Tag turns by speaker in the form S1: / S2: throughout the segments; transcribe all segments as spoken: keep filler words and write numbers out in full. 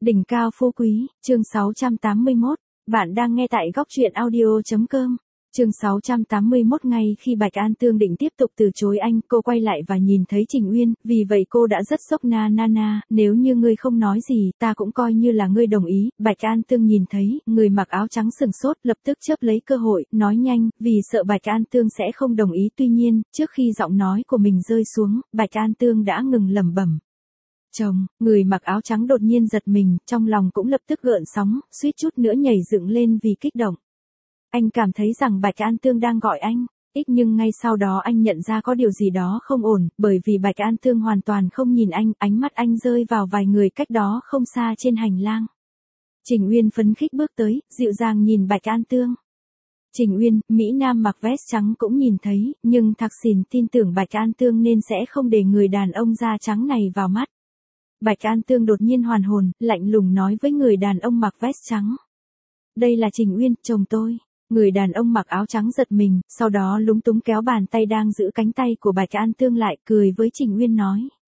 S1: Đỉnh cao phú quý, chương sáu trăm tám mươi mốt, bạn đang nghe tại góc truyện audio.com. Chương sáu trăm tám mươi mốt Ngay khi Bạch An Tương định tiếp tục từ chối anh, cô quay lại và nhìn thấy Trình Uyên, vì vậy cô đã rất sốc. Na na na, nếu như ngươi không nói gì, ta cũng coi như là ngươi đồng ý. Bạch An Tương nhìn thấy, người mặc áo trắng sừng sốt, lập tức chớp lấy cơ hội, nói nhanh, vì sợ Bạch An Tương sẽ không đồng ý. Tuy nhiên, trước khi giọng nói của mình rơi xuống, Bạch An Tương đã ngừng lẩm bẩm. Chồng, người mặc áo trắng đột nhiên giật mình, trong lòng cũng lập tức gợn sóng, suýt chút nữa nhảy dựng lên vì kích động. Anh cảm thấy rằng Bạch An Tương đang gọi anh, ít nhưng ngay sau đó anh nhận ra có điều gì đó không ổn, bởi vì Bạch An Tương hoàn toàn không nhìn anh, ánh mắt anh rơi vào vài người cách đó không xa trên hành lang. Trình Uyên phấn khích bước tới, dịu dàng nhìn Bạch An Tương. Trình Uyên, Mỹ Nam mặc vest trắng cũng nhìn thấy, nhưng Thạc Sìn tin tưởng Bạch An Tương nên sẽ không để người đàn ông da trắng này vào mắt. Bạch An Tương đột nhiên hoàn hồn, lạnh lùng nói với người đàn ông mặc vest trắng. Đây là Trình Uyên, chồng tôi. Người đàn ông mặc áo trắng giật mình, sau đó lúng túng kéo bàn tay đang giữ cánh tay của Bạch An Tương lại, cười với Trình Uyên nói.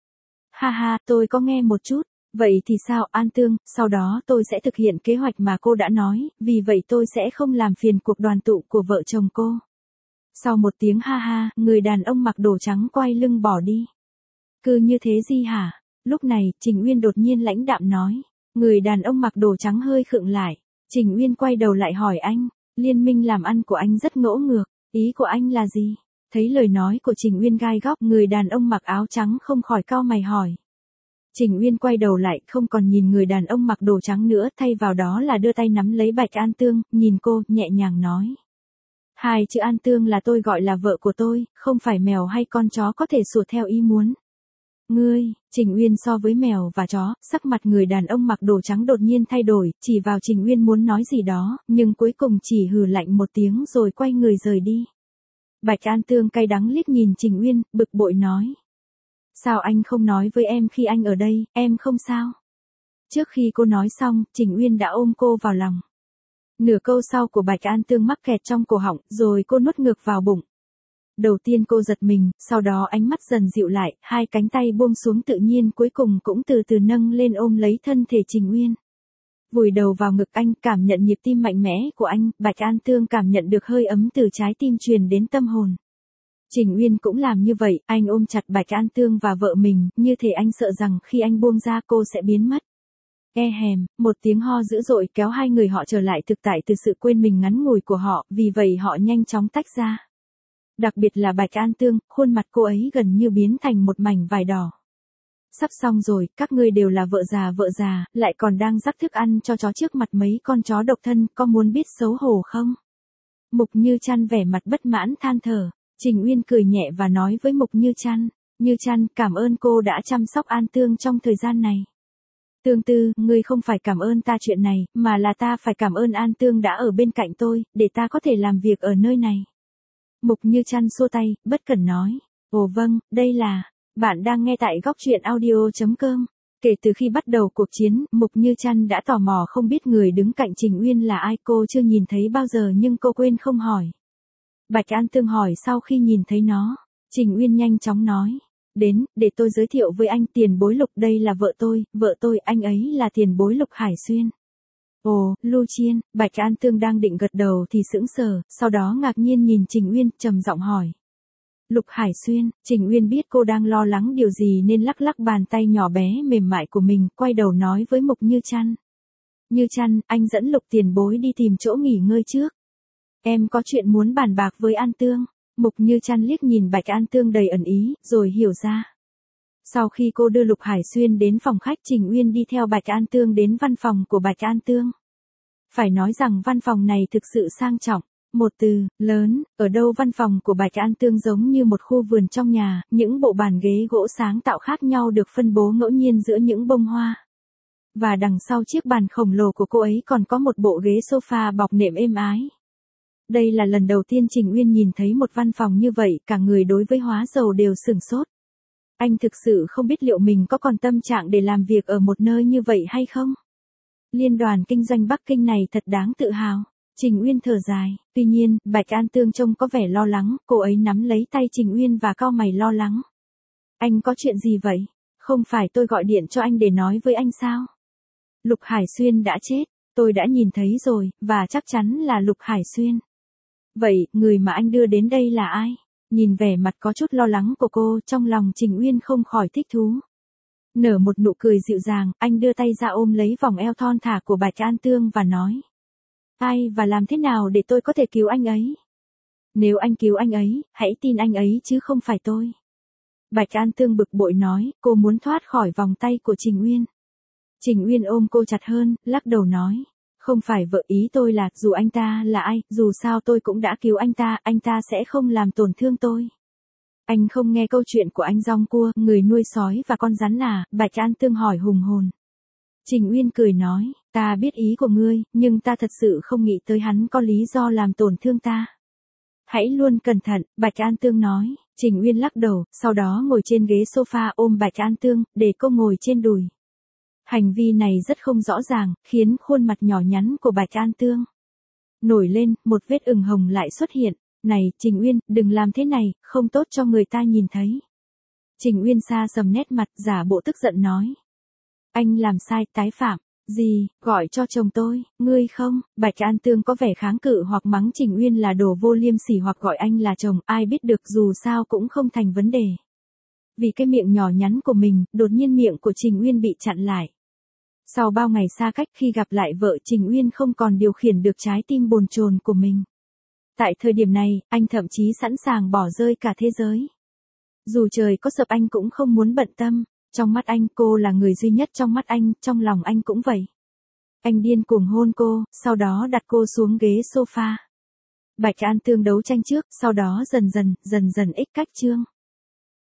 S1: Ha ha, tôi có nghe một chút. Vậy thì sao, An Tương, sau đó tôi sẽ thực hiện kế hoạch mà cô đã nói, vì vậy tôi sẽ không làm phiền cuộc đoàn tụ của vợ chồng cô. Sau một tiếng ha ha, người đàn ông mặc đồ trắng quay lưng bỏ đi. Cứ như thế gì hả? Lúc này, Trình Uyên đột nhiên lãnh đạm nói. Người đàn ông mặc đồ trắng hơi khựng lại. Trình Uyên quay đầu lại hỏi anh. Liên minh làm ăn của anh rất ngỗ ngược. Ý của anh là gì? Thấy lời nói của Trình Uyên gai góc, người đàn ông mặc áo trắng không khỏi cau mày hỏi. Trình Uyên quay đầu lại, không còn nhìn người đàn ông mặc đồ trắng nữa, thay vào đó là đưa tay nắm lấy Bạch An Tương, nhìn cô, nhẹ nhàng nói. Hai chữ An Tương là tôi gọi là vợ của tôi, không phải mèo hay con chó có thể sủa theo ý muốn. Ngươi, Trình Uyên so với mèo và chó, sắc mặt người đàn ông mặc đồ trắng đột nhiên thay đổi, chỉ vào Trình Uyên muốn nói gì đó, nhưng cuối cùng chỉ hừ lạnh một tiếng rồi quay người rời đi. Bạch An Tương cay đắng liếc nhìn Trình Uyên, bực bội nói. Sao anh không nói với em khi anh ở đây, em không sao? Trước khi cô nói xong, Trình Uyên đã ôm cô vào lòng. Nửa câu sau của Bạch An Tương mắc kẹt trong cổ họng, rồi cô nuốt ngược vào bụng. Đầu tiên cô giật mình, sau đó ánh mắt dần dịu lại, hai cánh tay buông xuống tự nhiên cuối cùng cũng từ từ nâng lên ôm lấy thân thể Trình Uyên. Vùi đầu vào ngực anh, cảm nhận nhịp tim mạnh mẽ của anh, Bạch An Tương cảm nhận được hơi ấm từ trái tim truyền đến tâm hồn. Trình Uyên cũng làm như vậy, anh ôm chặt Bạch An Tương và vợ mình, như thể anh sợ rằng khi anh buông ra cô sẽ biến mất. E hèm, một tiếng ho dữ dội kéo hai người họ trở lại thực tại từ sự quên mình ngắn ngủi của họ, vì vậy họ nhanh chóng tách ra. Đặc biệt là Bạch An Tương, khuôn mặt cô ấy gần như biến thành một mảnh vải đỏ. Sắp xong rồi, các ngươi đều là vợ già vợ già, lại còn đang rắc thức ăn cho chó trước mặt mấy con chó độc thân, có muốn biết xấu hổ không? Mục Như Trăn vẻ mặt bất mãn than thở, Trình Uyên cười nhẹ và nói với Mục Như Trăn, Như Trăn, cảm ơn cô đã chăm sóc An Tương trong thời gian này. Tương Tư, ngươi không phải cảm ơn ta chuyện này, mà là ta phải cảm ơn An Tương đã ở bên cạnh tôi, để ta có thể làm việc ở nơi này. Mục Như Trăn xua tay, bất cẩn nói. Ồ vâng, đây là, bạn đang nghe tại góc truyện audio.com. Kể từ khi bắt đầu cuộc chiến, Mục Như Trăn đã tò mò không biết người đứng cạnh Trình Uyên là ai, cô chưa nhìn thấy bao giờ nhưng cô quên không hỏi. Bạch An Tương hỏi sau khi nhìn thấy nó. Trình Uyên nhanh chóng nói. Đến, để tôi giới thiệu với anh, tiền bối Lục, đây là vợ tôi, vợ tôi, anh ấy là tiền bối Lục Hải Xuyên. Ồ, Lưu Chiên, Bạch An Tương đang định gật đầu thì sững sờ, sau đó ngạc nhiên nhìn Trình Uyên, trầm giọng hỏi. Lục Hải Xuyên, Trình Uyên biết cô đang lo lắng điều gì nên lắc lắc bàn tay nhỏ bé mềm mại của mình, quay đầu nói với Mục Như Trăn. Như Trăn, anh dẫn Lục tiền bối đi tìm chỗ nghỉ ngơi trước. Em có chuyện muốn bàn bạc với An Tương. Mục Như Trăn liếc nhìn Bạch An Tương đầy ẩn ý, rồi hiểu ra. Sau khi cô đưa Lục Hải Xuyên đến phòng khách, Trình Uyên đi theo Bạch An Tương đến văn phòng của Bạch An Tương. Phải nói rằng văn phòng này thực sự sang trọng. Một từ, lớn, ở đâu văn phòng của Bạch An Tương giống như một khu vườn trong nhà, những bộ bàn ghế gỗ sáng tạo khác nhau được phân bố ngẫu nhiên giữa những bông hoa. Và đằng sau chiếc bàn khổng lồ của cô ấy còn có một bộ ghế sofa bọc nệm êm ái. Đây là lần đầu tiên Trình Uyên nhìn thấy một văn phòng như vậy, cả người đối với hóa dầu đều sửng sốt. Anh thực sự không biết liệu mình có còn tâm trạng để làm việc ở một nơi như vậy hay không? Liên đoàn kinh doanh Bắc Kinh này thật đáng tự hào. Trình Uyên thở dài, tuy nhiên, Bạch An Tương trông có vẻ lo lắng, cô ấy nắm lấy tay Trình Uyên và cau mày lo lắng. Anh có chuyện gì vậy? Không phải tôi gọi điện cho anh để nói với anh sao? Lục Hải Xuyên đã chết, tôi đã nhìn thấy rồi, và chắc chắn là Lục Hải Xuyên. Vậy, người mà anh đưa đến đây là ai? Nhìn vẻ mặt có chút lo lắng của cô, trong lòng Trình Uyên không khỏi thích thú. Nở một nụ cười dịu dàng, anh đưa tay ra ôm lấy vòng eo thon thả của Bạch An Tương và nói. Ai và làm thế nào để tôi có thể cứu anh ấy? Nếu anh cứu anh ấy, hãy tin anh ấy chứ không phải tôi. Bạch An Tương bực bội nói, cô muốn thoát khỏi vòng tay của Trình Uyên. Trình Uyên ôm cô chặt hơn, lắc đầu nói. Không phải vợ ý tôi là, dù anh ta là ai, dù sao tôi cũng đã cứu anh ta, anh ta sẽ không làm tổn thương tôi. Anh không nghe câu chuyện của anh Rong Cua, người nuôi sói và con rắn à, Bạch An Tương hỏi hùng hồn. Trình Uyên cười nói, ta biết ý của ngươi, nhưng ta thật sự không nghĩ tới hắn có lý do làm tổn thương ta. Hãy luôn cẩn thận, Bạch An Tương nói. Trình Uyên lắc đầu, sau đó ngồi trên ghế sofa ôm Bạch An Tương, để cô ngồi trên đùi. Hành vi này rất không rõ ràng, khiến khuôn mặt nhỏ nhắn của Bạch An Tương nổi lên, một vết ửng hồng lại xuất hiện. Này, Trình Uyên, đừng làm thế này, không tốt cho người ta nhìn thấy. Trình Uyên xa sầm nét mặt, giả bộ tức giận nói. Anh làm sai, tái phạm. Gì, gọi cho chồng tôi, ngươi không? Bạch An Tương có vẻ kháng cự hoặc mắng Trình Uyên là đồ vô liêm sỉ hoặc gọi anh là chồng, ai biết được, dù sao cũng không thành vấn đề. Vì cái miệng nhỏ nhắn của mình, đột nhiên miệng của Trình Uyên bị chặn lại. Sau bao ngày xa cách, khi gặp lại vợ, Trình Uyên không còn điều khiển được trái tim bồn chồn của mình. Tại thời điểm này, anh thậm chí sẵn sàng bỏ rơi cả thế giới. Dù trời có sập anh cũng không muốn bận tâm. Trong mắt anh, cô là người duy nhất trong mắt anh, trong lòng anh cũng vậy. Anh điên cuồng hôn cô, sau đó đặt cô xuống ghế sofa. Bạch An Tương đấu tranh trước, sau đó dần dần, dần dần ích cách trương.